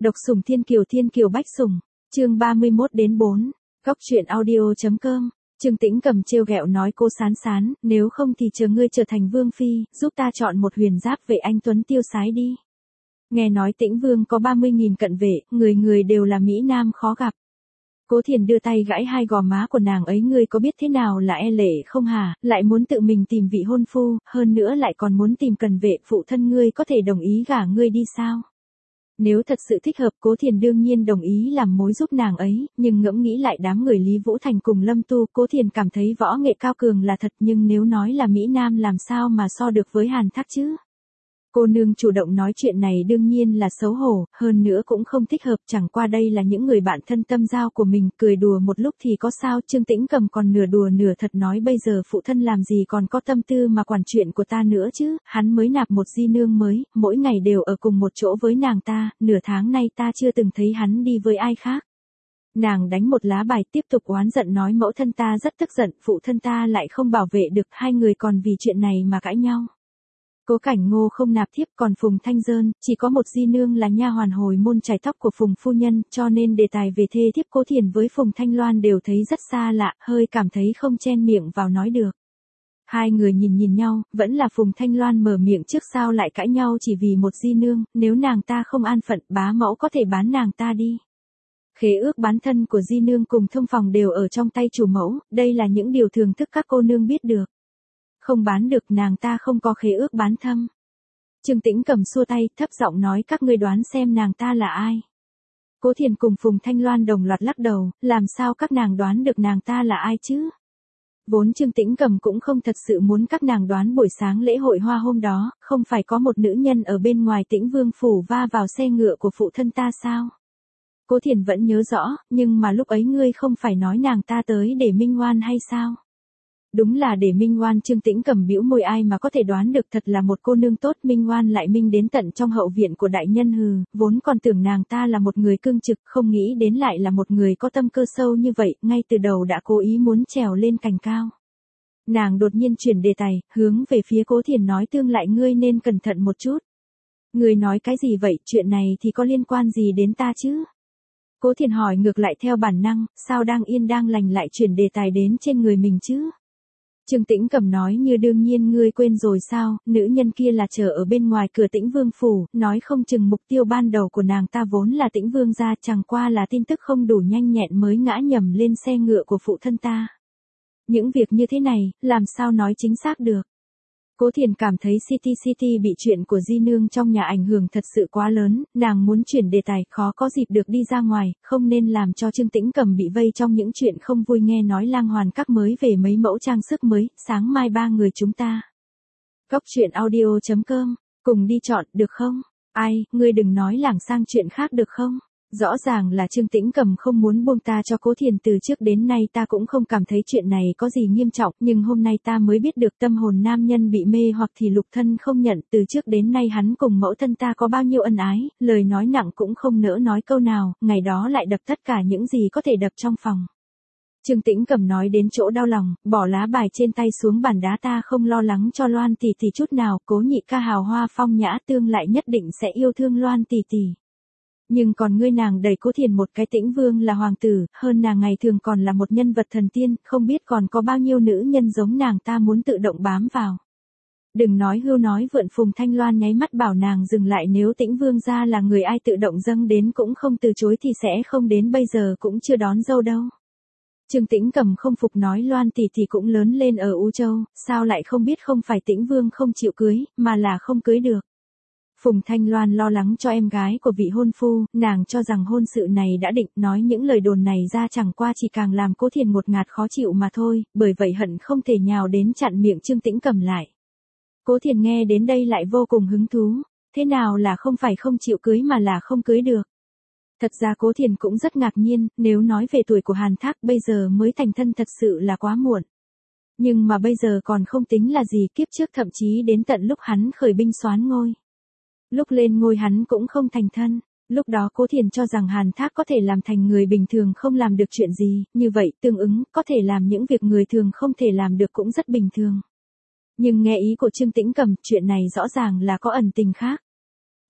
Độc sủng Thiên Kiều bách sủng, chương 31-4, Góc truyện audio.com. Trương Tĩnh Cầm trêu ghẹo nói cô Sán Sán, nếu không thì chờ ngươi trở thành vương phi, giúp ta chọn một huyền giáp vệ anh tuấn tiêu sái đi. Nghe nói Tĩnh Vương có 30.000 cận vệ, người người đều là mỹ nam khó gặp. Cố Thiền đưa tay gãi hai gò má của nàng ấy, ngươi có biết thế nào là e lệ không hả, lại muốn tự mình tìm vị hôn phu, hơn nữa lại còn muốn tìm cận vệ, phụ thân ngươi có thể đồng ý gả ngươi đi sao? Nếu thật sự thích hợp, Cố Thiền đương nhiên đồng ý làm mối giúp nàng ấy, nhưng ngẫm nghĩ lại đám người Lý Vũ Thành cùng Lâm Tu, Cố Thiền cảm thấy võ nghệ cao cường là thật, nhưng nếu nói là mỹ nam làm sao mà so được với Hàn Thác chứ? Cô nương chủ động nói chuyện này đương nhiên là xấu hổ, hơn nữa cũng không thích hợp, chẳng qua đây là những người bạn thân tâm giao của mình, cười đùa một lúc thì có sao. Trương Tĩnh Cầm còn nửa đùa nửa thật nói, bây giờ phụ thân làm gì còn có tâm tư mà quản chuyện của ta nữa chứ, hắn mới nạp một di nương mới, mỗi ngày đều ở cùng một chỗ với nàng ta, nửa tháng nay ta chưa từng thấy hắn đi với ai khác. Nàng đánh một lá bài tiếp tục oán giận nói, mẫu thân ta rất tức giận, phụ thân ta lại không bảo vệ được, hai người còn vì chuyện này mà cãi nhau. Cố Cảnh Ngô không nạp thiếp, còn Phùng Thanh Dơn chỉ có một di nương là nha hoàn hồi môn chải tóc của Phùng phu nhân, cho nên đề tài về thê thiếp Cố Thiền với Phùng Thanh Loan đều thấy rất xa lạ, hơi cảm thấy không chen miệng vào nói được. Hai người nhìn nhau, vẫn là Phùng Thanh Loan mở miệng trước, sao lại cãi nhau chỉ vì một di nương, nếu nàng ta không an phận, bá mẫu có thể bán nàng ta đi. Khế ước bán thân của di nương cùng thông phòng đều ở trong tay chủ mẫu, đây là những điều thường thức các cô nương biết được. Không bán được, nàng ta không có khế ước bán thân. Trương Tĩnh Cầm xua tay, thấp giọng nói, các ngươi đoán xem nàng ta là ai. Cố Thiền cùng Phùng Thanh Loan đồng loạt lắc đầu, làm sao các nàng đoán được nàng ta là ai chứ? Vốn Trương Tĩnh Cầm cũng không thật sự muốn các nàng đoán buổi sáng lễ hội hoa hôm đó, không phải có một nữ nhân ở bên ngoài Tĩnh Vương phủ va vào xe ngựa của phụ thân ta sao? Cố Thiền vẫn nhớ rõ, nhưng mà lúc ấy ngươi không phải nói nàng ta tới để minh oan hay sao? Đúng là để minh oan. Trương Tĩnh Cầm bĩu môi, ai mà có thể đoán được, thật là một cô nương tốt, minh oan lại minh đến tận trong hậu viện của đại nhân hừ, vốn còn tưởng nàng ta là một người cương trực, không nghĩ đến lại là một người có tâm cơ sâu như vậy, ngay từ đầu đã cố ý muốn trèo lên cành cao. Nàng đột nhiên chuyển đề tài, hướng về phía Cố Thiền nói, tương lại ngươi nên cẩn thận một chút. Ngươi nói cái gì vậy, chuyện này thì có liên quan gì đến ta chứ? Cố Thiền hỏi ngược lại theo bản năng, sao đang yên đang lành lại chuyển đề tài đến trên người mình chứ? Trương Tĩnh Cầm nói, như đương nhiên ngươi quên rồi sao, nữ nhân kia là chờ ở bên ngoài cửa Tĩnh Vương phủ, nói không chừng mục tiêu ban đầu của nàng ta vốn là Tĩnh Vương gia, chẳng qua là tin tức không đủ nhanh nhẹn mới ngã nhầm lên xe ngựa của phụ thân ta. Những việc như thế này, làm sao nói chính xác được. Cố Thiền cảm thấy City bị chuyện của di nương trong nhà ảnh hưởng thật sự quá lớn, nàng muốn chuyển đề tài, khó có dịp được đi ra ngoài, không nên làm cho Trương Tĩnh Cầm bị vây trong những chuyện không vui. Nghe nói Lang Hoàn Các mới về mấy mẫu trang sức mới, sáng mai ba người chúng ta. Góc truyện audio.com, cùng đi chọn, được không? Ai, ngươi đừng nói lảng sang chuyện khác được không? Rõ ràng là Trương Tĩnh Cầm không muốn buông ta cho Cố Thiền, từ trước đến nay ta cũng không cảm thấy chuyện này có gì nghiêm trọng, nhưng hôm nay ta mới biết được tâm hồn nam nhân bị mê hoặc thì lục thân không nhận, từ trước đến nay hắn cùng mẫu thân ta có bao nhiêu ân ái, lời nói nặng cũng không nỡ nói câu nào, ngày đó lại đập tất cả những gì có thể đập trong phòng. Trương Tĩnh Cầm nói đến chỗ đau lòng, bỏ lá bài trên tay xuống bàn đá, ta không lo lắng cho Loan tỷ tỷ chút nào, Cố nhị ca hào hoa phong nhã, tương lại nhất định sẽ yêu thương Loan tỷ tỷ. Nhưng còn ngươi, nàng đẩy Cố Thiền một cái, Tĩnh Vương là hoàng tử, hơn nàng ngày thường còn là một nhân vật thần tiên, không biết còn có bao nhiêu nữ nhân giống nàng ta muốn tự động bám vào. Đừng nói hưu nói vượn. Phùng Thanh Loan nháy mắt bảo nàng dừng lại, nếu Tĩnh Vương gia là người ai tự động dâng đến cũng không từ chối thì sẽ không đến bây giờ cũng chưa đón dâu đâu. Trương Tĩnh Cầm không phục nói, Loan tỷ tỷ cũng lớn lên ở U Châu, sao lại không biết không phải Tĩnh Vương không chịu cưới, mà là không cưới được. Phùng Thanh Loan lo lắng cho em gái của vị hôn phu, nàng cho rằng hôn sự này đã định, nói những lời đồn này ra chẳng qua chỉ càng làm Cố Thiền ngột ngạt khó chịu mà thôi, bởi vậy hận không thể nhào đến chặn miệng Trương Tĩnh Cầm lại. Cố Thiền nghe đến đây lại vô cùng hứng thú, thế nào là không phải không chịu cưới mà là không cưới được. Thật ra Cố Thiền cũng rất ngạc nhiên, nếu nói về tuổi của Hàn Thác bây giờ mới thành thân thật sự là quá muộn. Nhưng mà bây giờ còn không tính là gì, kiếp trước thậm chí đến tận lúc hắn khởi binh soán ngôi. Lúc lên ngôi hắn cũng không thành thân, lúc đó Cố Thiền cho rằng Hàn Thác có thể làm thành người bình thường không làm được chuyện gì, như vậy tương ứng có thể làm những việc người thường không thể làm được cũng rất bình thường. Nhưng nghe ý của Trương Tĩnh Cầm, chuyện này rõ ràng là có ẩn tình khác.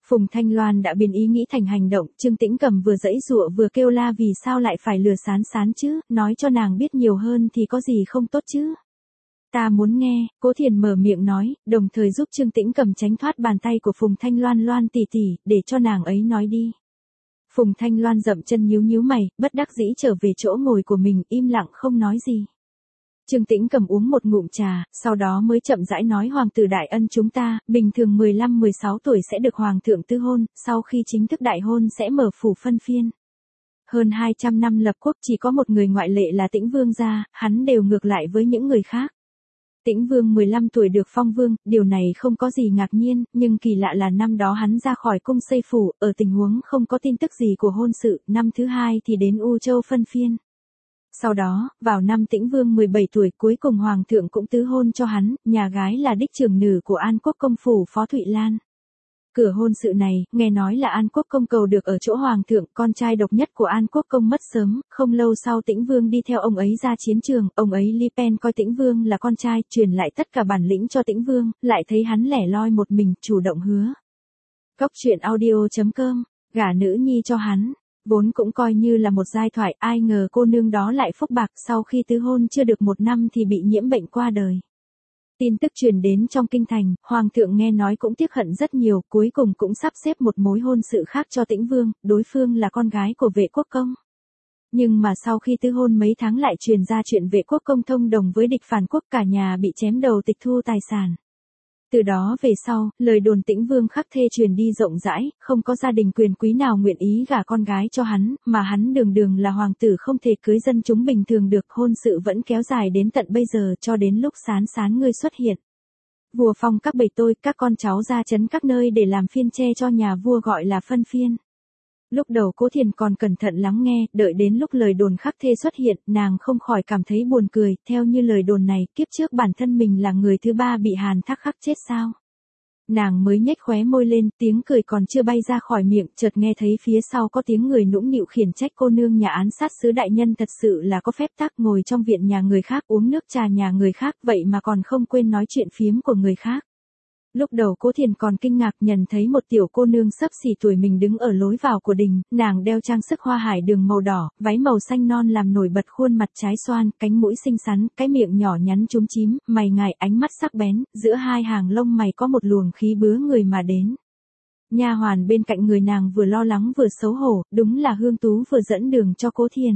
Phùng Thanh Loan đã biến ý nghĩ thành hành động, Trương Tĩnh Cầm vừa giãy giụa vừa kêu la vì sao lại phải lừa Sán Sán chứ, nói cho nàng biết nhiều hơn thì có gì không tốt chứ. Ta muốn nghe, Cố Thiền mở miệng nói, đồng thời giúp Trương Tĩnh Cầm tránh thoát bàn tay của Phùng Thanh Loan. Loan tỷ tỷ, để cho nàng ấy nói đi. Phùng Thanh Loan dậm chân nhíu nhíu mày, bất đắc dĩ trở về chỗ ngồi của mình, im lặng không nói gì. Trương Tĩnh Cầm uống một ngụm trà, sau đó mới chậm rãi nói hoàng tử đại ân chúng ta, bình thường 15-16 tuổi sẽ được hoàng thượng tư hôn, sau khi chính thức đại hôn sẽ mở phủ phân phiên. Hơn 200 năm lập quốc chỉ có một người ngoại lệ là Tĩnh Vương gia, hắn đều ngược lại với những người khác. Tĩnh Vương 15 tuổi được phong vương, điều này không có gì ngạc nhiên, nhưng kỳ lạ là năm đó hắn ra khỏi cung xây phủ, ở tình huống không có tin tức gì của hôn sự, năm thứ hai thì đến U Châu phân phiên. Sau đó, vào năm Tĩnh Vương 17 tuổi cuối cùng hoàng thượng cũng tứ hôn cho hắn, nhà gái là đích trưởng nữ của An Quốc công phủ Phó Thụy Lan. Cửa hôn sự này, nghe nói là An Quốc công cầu được ở chỗ hoàng thượng, con trai độc nhất của An Quốc công mất sớm, không lâu sau Tĩnh Vương đi theo ông ấy ra chiến trường, ông ấy li pen coi Tĩnh Vương là con trai, truyền lại tất cả bản lĩnh cho Tĩnh Vương, lại thấy hắn lẻ loi một mình, chủ động hứa. Cóc truyện audio.com, gả nữ nhi cho hắn. Vốn cũng coi như là một giai thoại, ai ngờ cô nương đó lại phúc bạc, sau khi tứ hôn chưa được một năm thì bị nhiễm bệnh qua đời. Tin tức truyền đến trong kinh thành, hoàng thượng nghe nói cũng tiếc hận rất nhiều, cuối cùng cũng sắp xếp một mối hôn sự khác cho Tĩnh Vương, đối phương là con gái của Vệ Quốc công. Nhưng mà sau khi tứ hôn mấy tháng lại truyền ra chuyện Vệ Quốc công thông đồng với địch phản quốc, cả nhà bị chém đầu tịch thu tài sản. Từ đó về sau, lời đồn Tĩnh Vương khắc thê truyền đi rộng rãi, không có gia đình quyền quý nào nguyện ý gả con gái cho hắn, mà hắn đường đường là hoàng tử không thể cưới dân chúng bình thường được, hôn sự vẫn kéo dài đến tận bây giờ, cho đến lúc Sán Sán ngươi xuất hiện. Vua phong các bầy tôi, các con cháu ra trấn các nơi để làm phiên che cho nhà vua gọi là phân phiên. Lúc đầu Cố Thiền còn cẩn thận lắng nghe, đợi đến lúc lời đồn khắc thê xuất hiện, nàng không khỏi cảm thấy buồn cười, theo như lời đồn này, kiếp trước bản thân mình là người thứ ba bị Hàn Thác khắc chết sao? Nàng mới nhếch khóe môi lên, tiếng cười còn chưa bay ra khỏi miệng, chợt nghe thấy phía sau có tiếng người nũng nịu khiển trách cô nương nhà án sát sứ đại nhân thật sự là có phép tắc, ngồi trong viện nhà người khác uống nước trà nhà người khác, vậy mà còn không quên nói chuyện phiếm của người khác. Lúc đầu Cố Thiền còn kinh ngạc nhận thấy một tiểu cô nương xấp xỉ tuổi mình đứng ở lối vào của đình, nàng đeo trang sức hoa hải đường màu đỏ, váy màu xanh non làm nổi bật khuôn mặt trái xoan, cánh mũi xinh xắn, cái miệng nhỏ nhắn chúm chím, mày ngài ánh mắt sắc bén, giữa hai hàng lông mày có một luồng khí bứa người mà đến. Nha hoàn bên cạnh người nàng vừa lo lắng vừa xấu hổ, đúng là Hương Tú vừa dẫn đường cho Cố Thiền.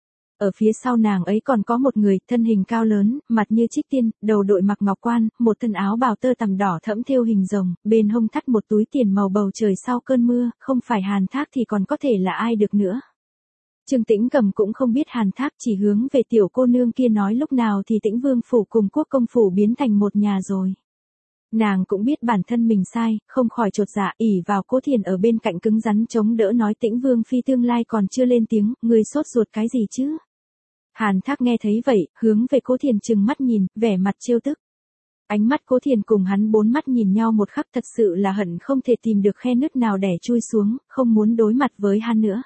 Ở phía sau nàng ấy còn có một người, thân hình cao lớn, mặt như trích tiên, đầu đội mặc ngọc quan, một thân áo bào tơ tằm đỏ thẫm thêu hình rồng, bên hông thắt một túi tiền màu bầu trời sau cơn mưa, không phải Hàn Thác thì còn có thể là ai được nữa. Trương Tĩnh Cầm cũng không biết Hàn Thác, chỉ hướng về tiểu cô nương kia nói lúc nào thì Tĩnh Vương phủ cùng Quốc công phủ biến thành một nhà rồi. Nàng cũng biết bản thân mình sai, không khỏi chột dạ, ỷ vào Cố Thiền ở bên cạnh cứng rắn chống đỡ nói Tĩnh Vương phi tương lai còn chưa lên tiếng, ngươi sốt ruột cái gì chứ? Hàn Thác nghe thấy vậy, hướng về Cố Thiền trừng mắt nhìn, vẻ mặt trêu tức. Ánh mắt Cố Thiền cùng hắn bốn mắt nhìn nhau một khắc, thật sự là hận không thể tìm được khe nứt nào đẻ chui xuống, không muốn đối mặt với hắn nữa.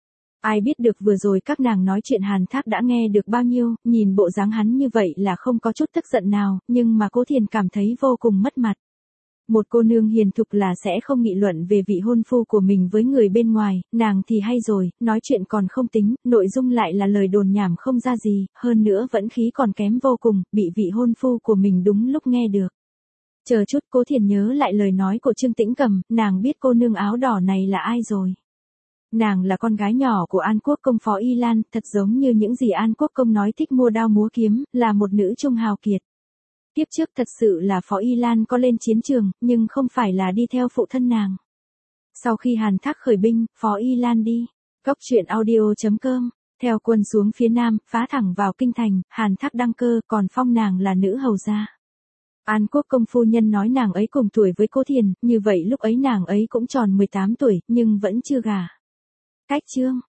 Ai biết được vừa rồi các nàng nói chuyện Hàn Thác đã nghe được bao nhiêu, nhìn bộ dáng hắn như vậy là không có chút tức giận nào, nhưng mà Cố Thiền cảm thấy vô cùng mất mặt. Một cô nương hiền thục là sẽ không nghị luận về vị hôn phu của mình với người bên ngoài, nàng thì hay rồi, nói chuyện còn không tính, nội dung lại là lời đồn nhảm không ra gì, hơn nữa vẫn khí còn kém vô cùng, bị vị hôn phu của mình đúng lúc nghe được. Chờ chút, Cố Thiền nhớ lại lời nói của Trương Tĩnh Cầm, nàng biết cô nương áo đỏ này là ai rồi. Nàng là con gái nhỏ của An Quốc công Phó Y Lan, thật giống như những gì An Quốc công nói, thích mua đao múa kiếm, là một nữ trung hào kiệt. Tiếp trước thật sự là Phó Y Lan có lên chiến trường, nhưng không phải là đi theo phụ thân nàng. Sau khi Hàn Thác khởi binh, Phó Y Lan đi. Cóc truyện audio.com, theo quân xuống phía nam, phá thẳng vào kinh thành, Hàn Thác đăng cơ, còn phong nàng là nữ hầu gia. An Quốc công phu nhân nói nàng ấy cùng tuổi với Cố Thiền, như vậy lúc ấy nàng ấy cũng tròn 18 tuổi, nhưng vẫn chưa gả. Cách chương